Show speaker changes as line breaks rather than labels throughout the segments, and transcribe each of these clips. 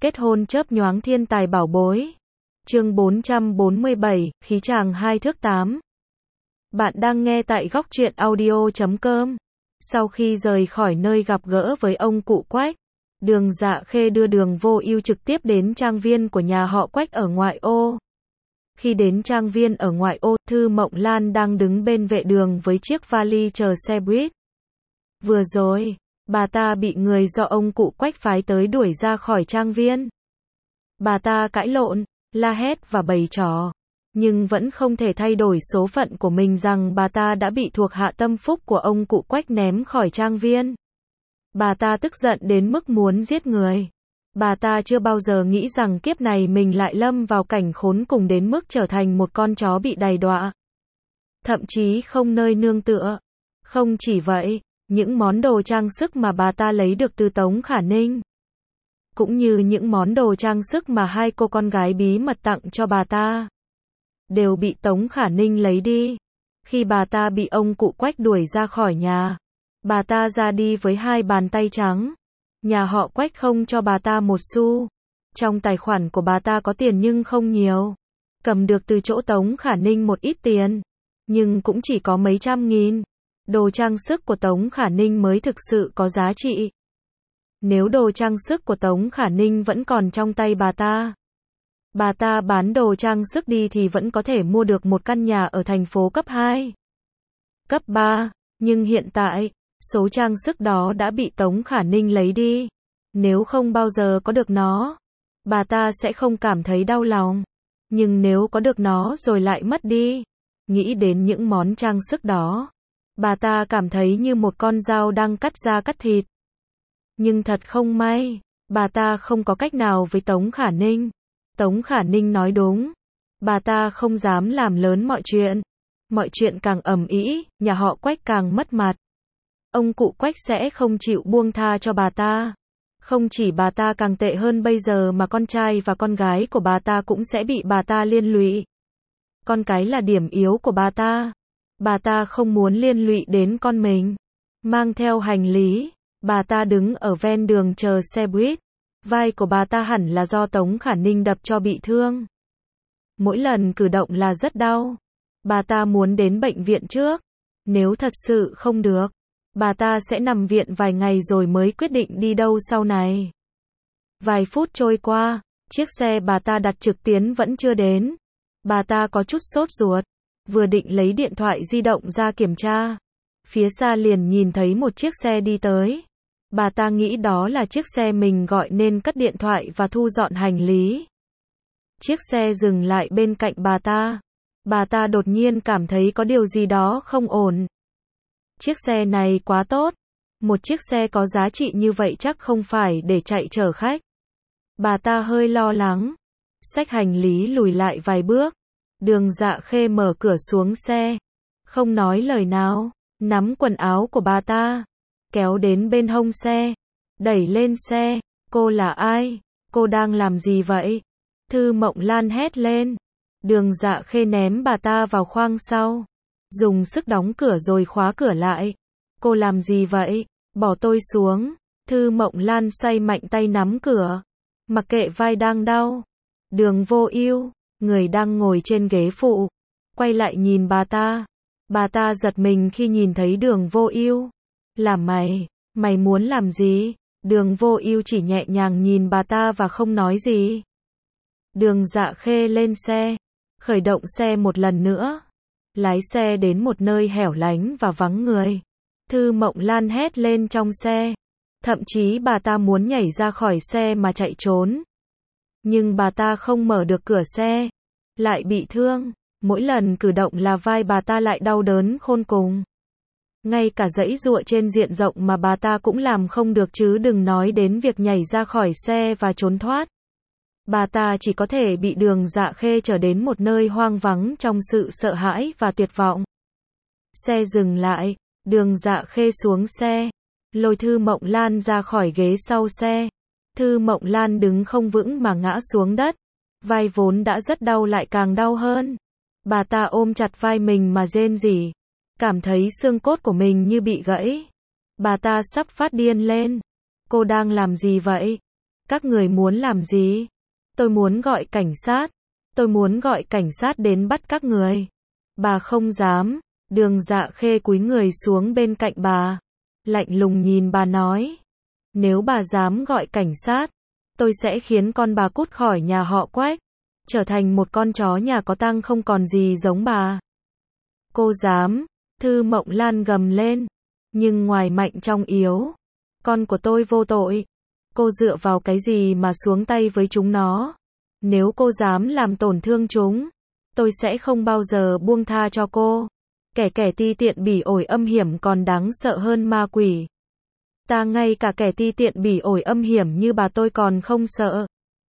Kết hôn chớp nhoáng thiên tài bảo bối. Chương 447, khí chàng 2 thước 8. Bạn đang nghe tại góc truyện audio.com. Sau khi rời khỏi nơi gặp gỡ với ông cụ Quách, Đường Dạ Khê đưa Đường Vô Ưu trực tiếp đến trang viên của nhà họ Quách ở ngoại ô. Khi đến trang viên ở ngoại ô, Thư Mộng Lan đang đứng bên vệ đường với chiếc vali chờ xe buýt. Vừa rồi, bà ta bị người do ông cụ Quách phái tới đuổi ra khỏi trang viên. Bà ta cãi lộn, la hét và bày trò, nhưng vẫn không thể thay đổi số phận của mình rằng bà ta đã bị thuộc hạ tâm phúc của ông cụ Quách ném khỏi trang viên. Bà ta tức giận đến mức muốn giết người. Bà ta chưa bao giờ nghĩ rằng kiếp này mình lại lâm vào cảnh khốn cùng đến mức trở thành một con chó bị đày đọa. Thậm chí không nơi nương tựa. Không chỉ vậy, những món đồ trang sức mà bà ta lấy được từ Tống Khả Ninh, cũng như những món đồ trang sức mà hai cô con gái bí mật tặng cho bà ta, đều bị Tống Khả Ninh lấy đi. Khi bà ta bị ông cụ Quách đuổi ra khỏi nhà, bà ta ra đi với hai bàn tay trắng. Nhà họ Quách không cho bà ta một xu. Trong tài khoản của bà ta có tiền nhưng không nhiều. Cầm được từ chỗ Tống Khả Ninh một ít tiền, nhưng cũng chỉ có mấy trăm nghìn. Đồ trang sức của Tống Khả Ninh mới thực sự có giá trị. Nếu đồ trang sức của Tống Khả Ninh vẫn còn trong tay bà ta bán đồ trang sức đi thì vẫn có thể mua được một căn nhà ở thành phố cấp 2, cấp 3, nhưng hiện tại, số trang sức đó đã bị Tống Khả Ninh lấy đi. Nếu không bao giờ có được nó, bà ta sẽ không cảm thấy đau lòng. Nhưng nếu có được nó rồi lại mất đi, nghĩ đến những món trang sức đó, bà ta cảm thấy như một con dao đang cắt da cắt thịt. Nhưng thật không may, bà ta không có cách nào với Tống Khả Ninh. Tống Khả Ninh nói đúng, bà ta không dám làm lớn mọi chuyện. Mọi chuyện càng ầm ĩ, nhà họ Quách càng mất mặt. Ông cụ Quách sẽ không chịu buông tha cho bà ta. Không chỉ bà ta càng tệ hơn bây giờ mà con trai và con gái của bà ta cũng sẽ bị bà ta liên lụy. Con cái là điểm yếu của bà ta. Bà ta không muốn liên lụy đến con mình. Mang theo hành lý, bà ta đứng ở ven đường chờ xe buýt. Vai của bà ta hẳn là do Tống Khả Ninh đập cho bị thương. Mỗi lần cử động là rất đau. Bà ta muốn đến bệnh viện trước. Nếu thật sự không được, bà ta sẽ nằm viện vài ngày rồi mới quyết định đi đâu sau này. Vài phút trôi qua, chiếc xe bà ta đặt trực tiến vẫn chưa đến. Bà ta có chút sốt ruột, vừa định lấy điện thoại di động ra kiểm tra. Phía xa liền nhìn thấy một chiếc xe đi tới. Bà ta nghĩ đó là chiếc xe mình gọi nên cất điện thoại và thu dọn hành lý. Chiếc xe dừng lại bên cạnh bà ta. Bà ta đột nhiên cảm thấy có điều gì đó không ổn. Chiếc xe này quá tốt. Một chiếc xe có giá trị như vậy chắc không phải để chạy chở khách. Bà ta hơi lo lắng. Xách hành lý lùi lại vài bước. Đường Dạ Khê mở cửa xuống xe. Không nói lời nào. Nắm quần áo của bà ta, kéo đến bên hông xe, đẩy lên xe. Cô là ai? Cô đang làm gì vậy? Thư Mộng Lan hét lên. Đường Dạ Khê ném bà ta vào khoang sau, dùng sức đóng cửa rồi khóa cửa lại. Cô làm gì vậy? Bỏ tôi xuống. Thư Mộng Lan xoay mạnh tay nắm cửa, mặc kệ vai đang đau. Đường Vô Ưu, người đang ngồi trên ghế phụ, quay lại nhìn bà ta. Bà ta giật mình khi nhìn thấy Đường Vô Ưu. Làm mày muốn làm gì? Đường Vô Ưu chỉ nhẹ nhàng nhìn bà ta và không nói gì. Đường Dạ Khê lên xe, khởi động xe một lần nữa, lái xe đến một nơi hẻo lánh và vắng người. Thư Mộng Lan hét lên trong xe. Thậm chí bà ta muốn nhảy ra khỏi xe mà chạy trốn. Nhưng bà ta không mở được cửa xe. Lại bị thương. Mỗi lần cử động là vai bà ta lại đau đớn khôn cùng. Ngay cả giãy giụa trên diện rộng mà bà ta cũng làm không được chứ đừng nói đến việc nhảy ra khỏi xe và trốn thoát. Bà ta chỉ có thể bị Đường Dạ Khê chở đến một nơi hoang vắng trong sự sợ hãi và tuyệt vọng. Xe dừng lại, Đường Dạ Khê xuống xe, lôi Thư Mộng Lan ra khỏi ghế sau xe. Thư Mộng Lan đứng không vững mà ngã xuống đất. Vai vốn đã rất đau lại càng đau hơn. Bà ta ôm chặt vai mình mà rên rỉ, cảm thấy xương cốt của mình như bị gãy. Bà ta sắp phát điên lên. Cô đang làm gì vậy? Các người muốn làm gì? Tôi muốn gọi cảnh sát. Tôi muốn gọi cảnh sát đến bắt các người. Bà không dám. Đường Dạ Khê cúi người xuống bên cạnh bà. Lạnh lùng nhìn bà nói. Nếu bà dám gọi cảnh sát, tôi sẽ khiến con bà cút khỏi nhà họ Quách. Trở thành một con chó nhà có tang không còn gì giống bà. Cô dám. Thư Mộng Lan gầm lên. Nhưng ngoài mạnh trong yếu. Con của tôi vô tội. Cô dựa vào cái gì mà xuống tay với chúng nó? Nếu cô dám làm tổn thương chúng, tôi sẽ không bao giờ buông tha cho cô. Kẻ ti tiện bỉ ổi âm hiểm còn đáng sợ hơn ma quỷ. Ta ngay cả kẻ ti tiện bỉ ổi âm hiểm như bà tôi còn không sợ.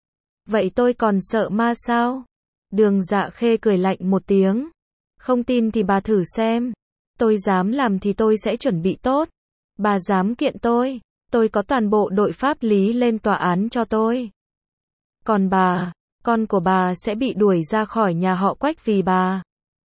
Vậy tôi còn sợ ma sao? Đường Dạ Khê cười lạnh một tiếng. Không tin thì bà thử xem. Tôi dám làm thì tôi sẽ chuẩn bị tốt. Bà dám kiện tôi có toàn bộ đội pháp lý lên tòa án cho tôi. Còn bà, con của bà sẽ bị đuổi ra khỏi nhà họ Quách vì bà.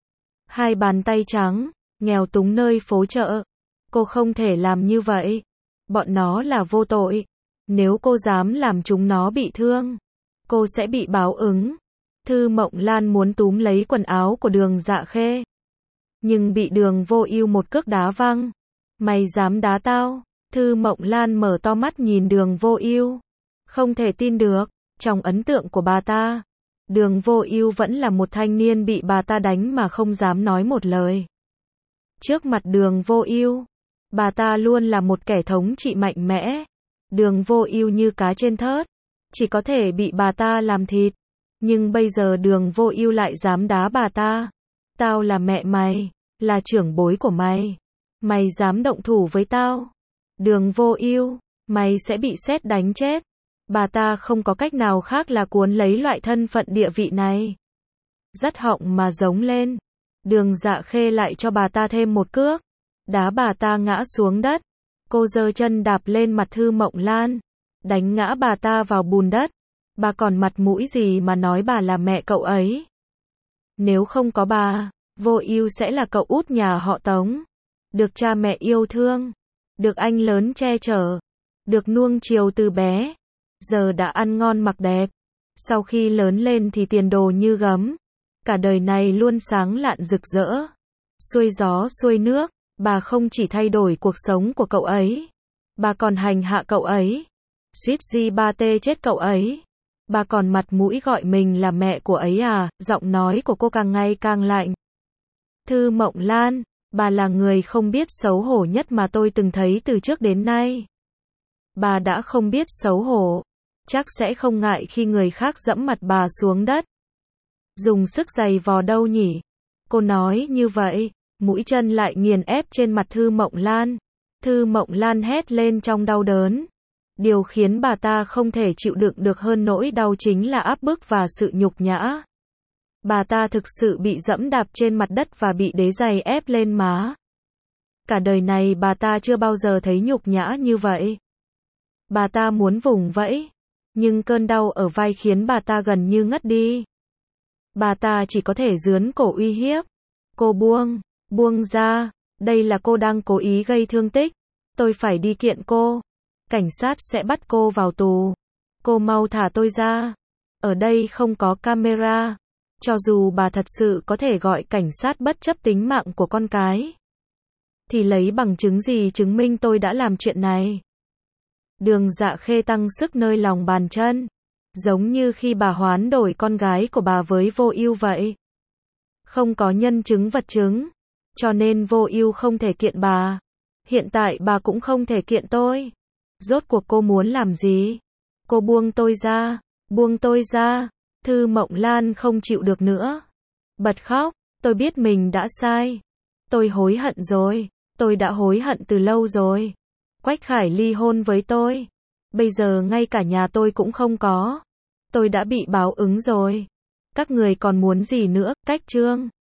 Hai bàn tay trắng, nghèo túng nơi phố chợ. Cô không thể làm như vậy. Bọn nó là vô tội. Nếu cô dám làm chúng nó bị thương, cô sẽ bị báo ứng. Thư Mộng Lan muốn túm lấy quần áo của Đường Dạ Khê. Nhưng bị Đường Vô Ưu một cước đá văng. Mày dám đá tao? Thư Mộng Lan mở to mắt nhìn Đường Vô Ưu. Không thể tin được, trong ấn tượng của bà ta, Đường Vô Ưu vẫn là một thanh niên bị bà ta đánh mà không dám nói một lời. Trước mặt Đường Vô Ưu, bà ta luôn là một kẻ thống trị mạnh mẽ. Đường Vô Ưu như cá trên thớt, chỉ có thể bị bà ta làm thịt. Nhưng bây giờ Đường Vô Ưu lại dám đá bà ta. Tao là mẹ mày, là trưởng bối của mày. Mày dám động thủ với tao? Đường Vô Ưu, mày sẽ bị sét đánh chết. Bà ta không có cách nào khác là cuốn lấy loại thân phận địa vị này. Dắt họng mà giống lên. Đường Dạ Khê lại cho bà ta thêm một cước. Đá bà ta ngã xuống đất. Cô giơ chân đạp lên mặt Thư Mộng Lan. Đánh ngã bà ta vào bùn đất. Bà còn mặt mũi gì mà nói bà là mẹ cậu ấy? Nếu không có bà, Vô Ưu sẽ là cậu út nhà họ Tống. Được cha mẹ yêu thương. Được anh lớn che chở. Được nuông chiều từ bé. Giờ đã ăn ngon mặc đẹp. Sau khi lớn lên thì tiền đồ như gấm. Cả đời này luôn sáng lạn rực rỡ. Xuôi gió xuôi nước. Bà không chỉ thay đổi cuộc sống của cậu ấy. Bà còn hành hạ cậu ấy. Suýt gì ba tê chết cậu ấy. Bà còn mặt mũi gọi mình là mẹ của ấy à? Giọng nói của cô càng ngày càng lạnh. Thư Mộng Lan, bà là người không biết xấu hổ nhất mà tôi từng thấy từ trước đến nay. Bà đã không biết xấu hổ, chắc sẽ không ngại khi người khác dẫm mặt bà xuống đất. Dùng sức giày vò đâu nhỉ? Cô nói như vậy, mũi chân lại nghiền ép trên mặt Thư Mộng Lan. Thư Mộng Lan hét lên trong đau đớn. Điều khiến bà ta không thể chịu đựng được hơn nỗi đau chính là áp bức và sự nhục nhã. Bà ta thực sự bị dẫm đạp trên mặt đất và bị đế giày ép lên má. Cả đời này bà ta chưa bao giờ thấy nhục nhã như vậy. Bà ta muốn vùng vẫy, nhưng cơn đau ở vai khiến bà ta gần như ngất đi. Bà ta chỉ có thể giương cổ uy hiếp. Cô buông ra, đây là cô đang cố ý gây thương tích. Tôi phải đi kiện cô. Cảnh sát sẽ bắt cô vào tù. Cô mau thả tôi ra. Ở đây không có camera. Cho dù bà thật sự có thể gọi cảnh sát bất chấp tính mạng của con cái, thì lấy bằng chứng gì chứng minh tôi đã làm chuyện này? Đường Dạ Khê tăng sức nơi lòng bàn chân, giống như khi bà hoán đổi con gái của bà với Vô Ưu vậy. Không có nhân chứng vật chứng, cho nên Vô Ưu không thể kiện bà. Hiện tại bà cũng không thể kiện tôi. Rốt cuộc cô muốn làm gì? Cô buông tôi ra. Thư Mộng Lan không chịu được nữa. Bật khóc, tôi biết mình đã sai. Tôi hối hận rồi. Tôi đã hối hận từ lâu rồi. Quách Khải ly hôn với tôi. Bây giờ ngay cả nhà tôi cũng không có. Tôi đã bị báo ứng rồi. Các người còn muốn gì nữa? Cách Trương.